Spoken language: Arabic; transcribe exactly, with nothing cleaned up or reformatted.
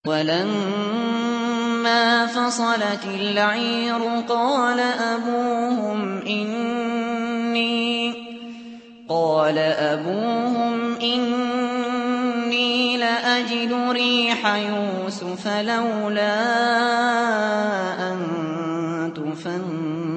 وَلَمَّا فَصَلَتِ الْعِيرُ قَالَ أَبُوهُمْ إِنِّي لَأَجِدُ رِيحَ يُوسُفَ لَوْلَا أَن تُفَنِّدُونِ